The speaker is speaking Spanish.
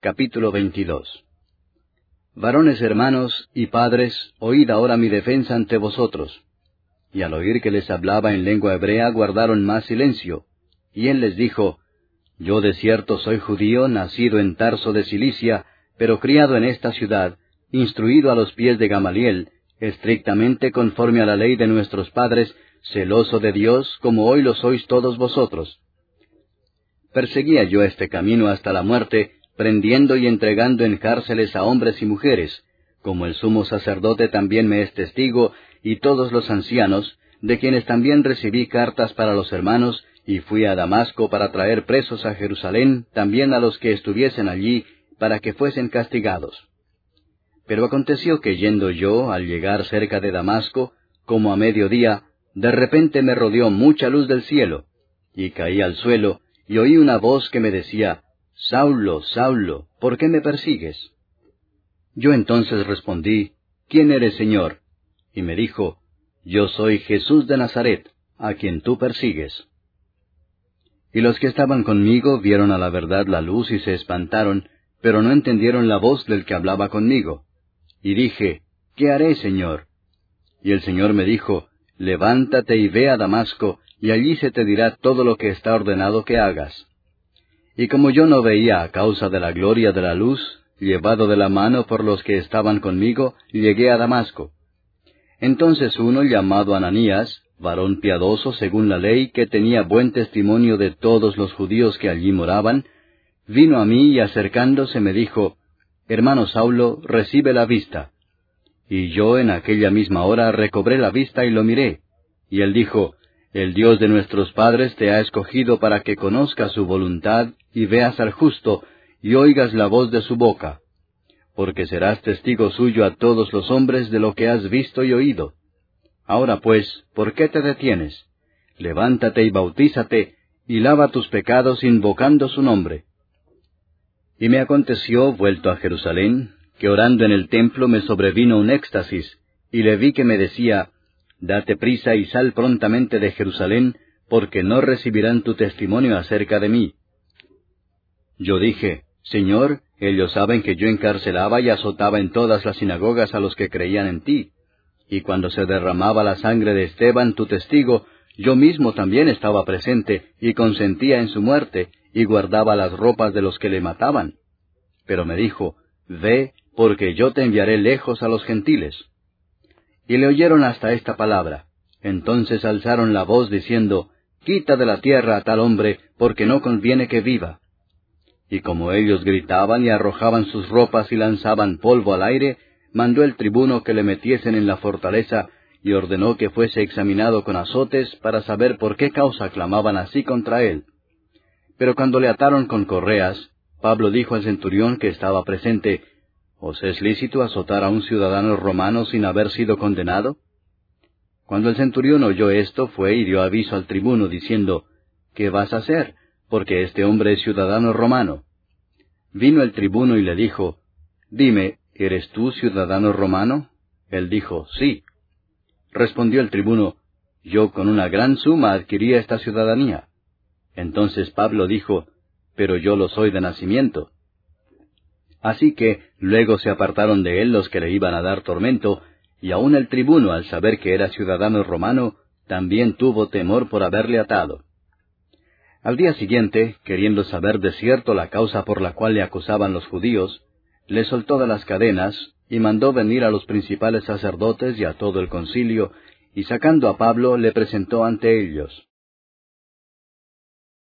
Capítulo 22. Varones hermanos y padres, oíd ahora mi defensa ante vosotros. Y al oír que les hablaba en lengua hebrea, guardaron más silencio. Y él les dijo, Yo de cierto soy judío, nacido en Tarso de Cilicia, pero criado en esta ciudad, instruido a los pies de Gamaliel, estrictamente conforme a la ley de nuestros padres, celoso de Dios, como hoy lo sois todos vosotros. Perseguía yo este camino hasta la muerte, prendiendo y entregando en cárceles a hombres y mujeres, como el sumo sacerdote también me es testigo, y todos los ancianos, de quienes también recibí cartas para los hermanos, y fui a Damasco para traer presos a Jerusalén, también a los que estuviesen allí, para que fuesen castigados. Pero aconteció que yendo yo, al llegar cerca de Damasco, como a mediodía, de repente me rodeó mucha luz del cielo, y caí al suelo, y oí una voz que me decía, Saulo, Saulo, ¿por qué me persigues? Yo entonces respondí, ¿Quién eres, Señor? Y me dijo, Yo soy Jesús de Nazaret, a quien tú persigues. Y los que estaban conmigo vieron a la verdad la luz y se espantaron, pero no entendieron la voz del que hablaba conmigo. Y dije, ¿qué haré, Señor? Y el Señor me dijo, Levántate y ve a Damasco, y allí se te dirá todo lo que está ordenado que hagas. Y como yo no veía a causa de la gloria de la luz, llevado de la mano por los que estaban conmigo, llegué a Damasco. Entonces uno llamado Ananías, varón piadoso según la ley, que tenía buen testimonio de todos los judíos que allí moraban, vino a mí y acercándose me dijo, Hermano Saulo, recibe la vista. Y yo en aquella misma hora recobré la vista y lo miré. Y él dijo, El Dios de nuestros padres te ha escogido para que conozcas su voluntad, y veas al justo, y oigas la voz de su boca. Porque serás testigo suyo a todos los hombres de lo que has visto y oído. Ahora pues, ¿por qué te detienes? Levántate y bautízate, y lava tus pecados invocando su nombre. Y me aconteció, vuelto a Jerusalén, que orando en el templo me sobrevino un éxtasis, y le vi que me decía, Date prisa y sal prontamente de Jerusalén, porque no recibirán tu testimonio acerca de mí. Yo dije, Señor, ellos saben que yo encarcelaba y azotaba en todas las sinagogas a los que creían en ti. Y cuando se derramaba la sangre de Esteban, tu testigo, yo mismo también estaba presente, y consentía en su muerte, y guardaba las ropas de los que le mataban. Pero me dijo, Ve, porque yo te enviaré lejos a los gentiles. Y le oyeron hasta esta palabra. Entonces alzaron la voz diciendo, Quita de la tierra a tal hombre, porque no conviene que viva. Y como ellos gritaban y arrojaban sus ropas y lanzaban polvo al aire, mandó el tribuno que le metiesen en la fortaleza, y ordenó que fuese examinado con azotes para saber por qué causa clamaban así contra él. Pero cuando le ataron con correas, Pablo dijo al centurión que estaba presente, ¿Os es lícito azotar a un ciudadano romano sin haber sido condenado? Cuando el centurión oyó esto, fue y dio aviso al tribuno, diciendo, ¿Qué vas a hacer? Porque este hombre es ciudadano romano. Vino el tribuno y le dijo, Dime, ¿eres tú ciudadano romano? Él dijo, Sí. Respondió el tribuno, Yo con una gran suma adquirí esta ciudadanía. Entonces Pablo dijo, Pero yo lo soy de nacimiento. Así que luego se apartaron de él los que le iban a dar tormento, y aun el tribuno, al saber que era ciudadano romano, también tuvo temor por haberle atado. Al día siguiente, queriendo saber de cierto la causa por la cual le acusaban los judíos, le soltó de las cadenas, y mandó venir a los principales sacerdotes y a todo el concilio, y sacando a Pablo le presentó ante ellos.